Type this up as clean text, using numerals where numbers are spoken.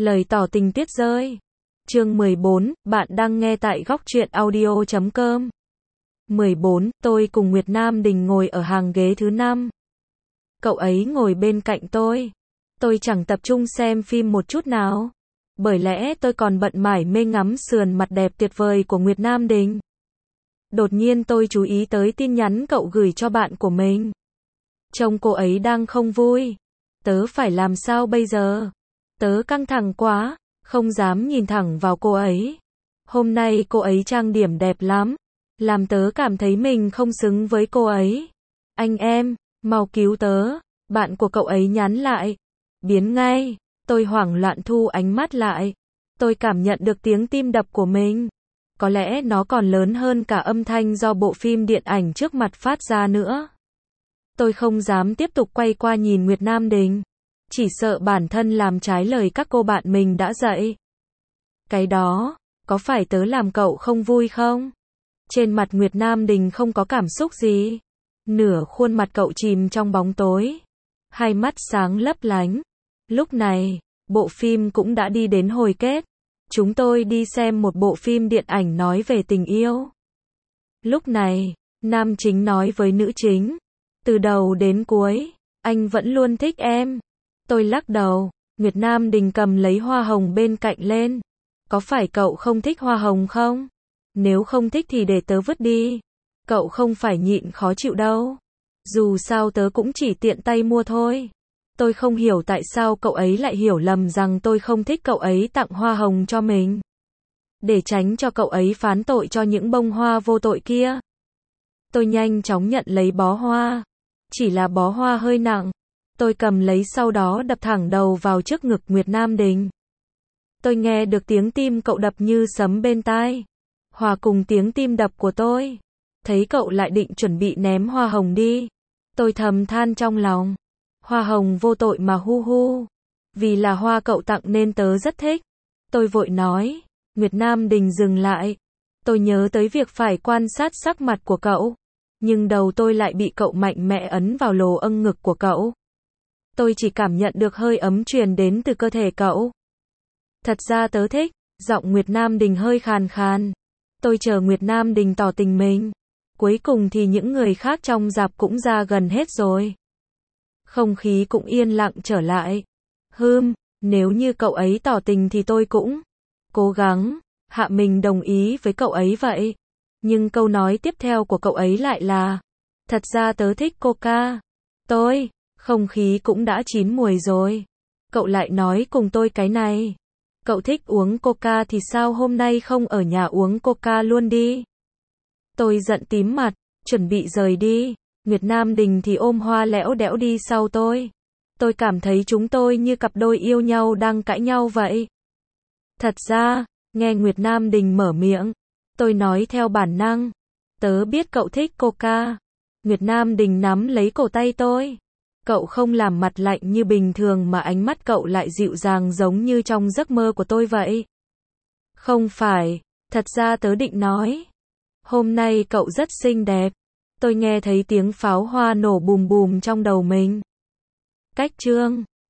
Lời tỏ tình tuyết rơi. Chương 14, bạn đang nghe tại góc truyện audio.com. 14, tôi cùng Nguyệt Nam Đình ngồi ở hàng ghế thứ 5. Cậu ấy ngồi bên cạnh tôi. Tôi chẳng tập trung xem phim một chút nào. Bởi lẽ tôi còn bận mải mê ngắm sườn mặt đẹp tuyệt vời của Nguyệt Nam Đình. Đột nhiên tôi chú ý tới tin nhắn cậu gửi cho bạn của mình. Trông cô ấy đang không vui. Tớ phải làm sao bây giờ? Tớ căng thẳng quá, không dám nhìn thẳng vào cô ấy. Hôm nay cô ấy trang điểm đẹp lắm, làm tớ cảm thấy mình không xứng với cô ấy. Anh em, mau cứu tớ, bạn của cậu ấy nhắn lại. Biến ngay, tôi hoảng loạn thu ánh mắt lại. Tôi cảm nhận được tiếng tim đập của mình. Có lẽ nó còn lớn hơn cả âm thanh do bộ phim điện ảnh trước mặt phát ra nữa. Tôi không dám tiếp tục quay qua nhìn Nguyệt Nam Đình. Chỉ sợ bản thân làm trái lời các cô bạn mình đã dạy. Cái đó, có phải tớ làm cậu không vui không? Trên mặt Nguyệt Nam Đình không có cảm xúc gì. Nửa khuôn mặt cậu chìm trong bóng tối. Hai mắt sáng lấp lánh. Lúc này, bộ phim cũng đã đi đến hồi kết. Chúng tôi đi xem một bộ phim điện ảnh nói về tình yêu. Lúc này, nam chính nói với nữ chính. Từ đầu đến cuối, anh vẫn luôn thích em. Tôi lắc đầu. Nguyệt Nam Đình cầm lấy hoa hồng bên cạnh lên. Có phải cậu không thích hoa hồng không? Nếu không thích thì để tớ vứt đi. Cậu không phải nhịn khó chịu đâu. Dù sao tớ cũng chỉ tiện tay mua thôi. Tôi không hiểu tại sao cậu ấy lại hiểu lầm rằng tôi không thích cậu ấy tặng hoa hồng cho mình. Để tránh cho cậu ấy phán tội cho những bông hoa vô tội kia. Tôi nhanh chóng nhận lấy bó hoa. Chỉ là bó hoa hơi nặng. Tôi cầm lấy sau đó đập thẳng đầu vào trước ngực Nguyệt Nam Đình. Tôi nghe được tiếng tim cậu đập như sấm bên tai. Hòa cùng tiếng tim đập của tôi. Thấy cậu lại định chuẩn bị ném hoa hồng đi. Tôi thầm than trong lòng. Hoa hồng vô tội mà hu hu. Vì là hoa cậu tặng nên tớ rất thích. Tôi vội nói. Nguyệt Nam Đình dừng lại. Tôi nhớ tới việc phải quan sát sắc mặt của cậu. Nhưng đầu tôi lại bị cậu mạnh mẽ ấn vào lồ âng ngực của cậu. Tôi chỉ cảm nhận được hơi ấm truyền đến từ cơ thể cậu. Thật ra tớ thích. Giọng Nguyệt Nam Đình hơi khàn khàn. Tôi chờ Nguyệt Nam Đình tỏ tình mình. Cuối cùng thì những người khác trong rạp cũng ra gần hết rồi. Không khí cũng yên lặng trở lại. Nếu như cậu ấy tỏ tình thì tôi cũng cố gắng hạ mình đồng ý với cậu ấy vậy. Nhưng câu nói tiếp theo của cậu ấy lại là thật ra tớ thích Coca. Không khí cũng đã chín mùi rồi. Cậu lại nói cùng tôi cái này. Cậu thích uống Coca thì sao hôm nay không ở nhà uống Coca luôn đi. Tôi giận tím mặt, chuẩn bị rời đi. Nguyệt Nam Đình thì ôm hoa lẽo đẽo đi sau tôi. Tôi cảm thấy chúng tôi như cặp đôi yêu nhau đang cãi nhau vậy. Thật ra, nghe Nguyệt Nam Đình mở miệng, tôi nói theo bản năng. Tớ biết cậu thích Coca. Nguyệt Nam Đình nắm lấy cổ tay tôi. Cậu không làm mặt lạnh như bình thường mà ánh mắt cậu lại dịu dàng giống như trong giấc mơ của tôi vậy. Không phải, thật ra tớ định nói. Hôm nay cậu rất xinh đẹp. Tôi nghe thấy tiếng pháo hoa nổ bùm bùm trong đầu mình. Cách chương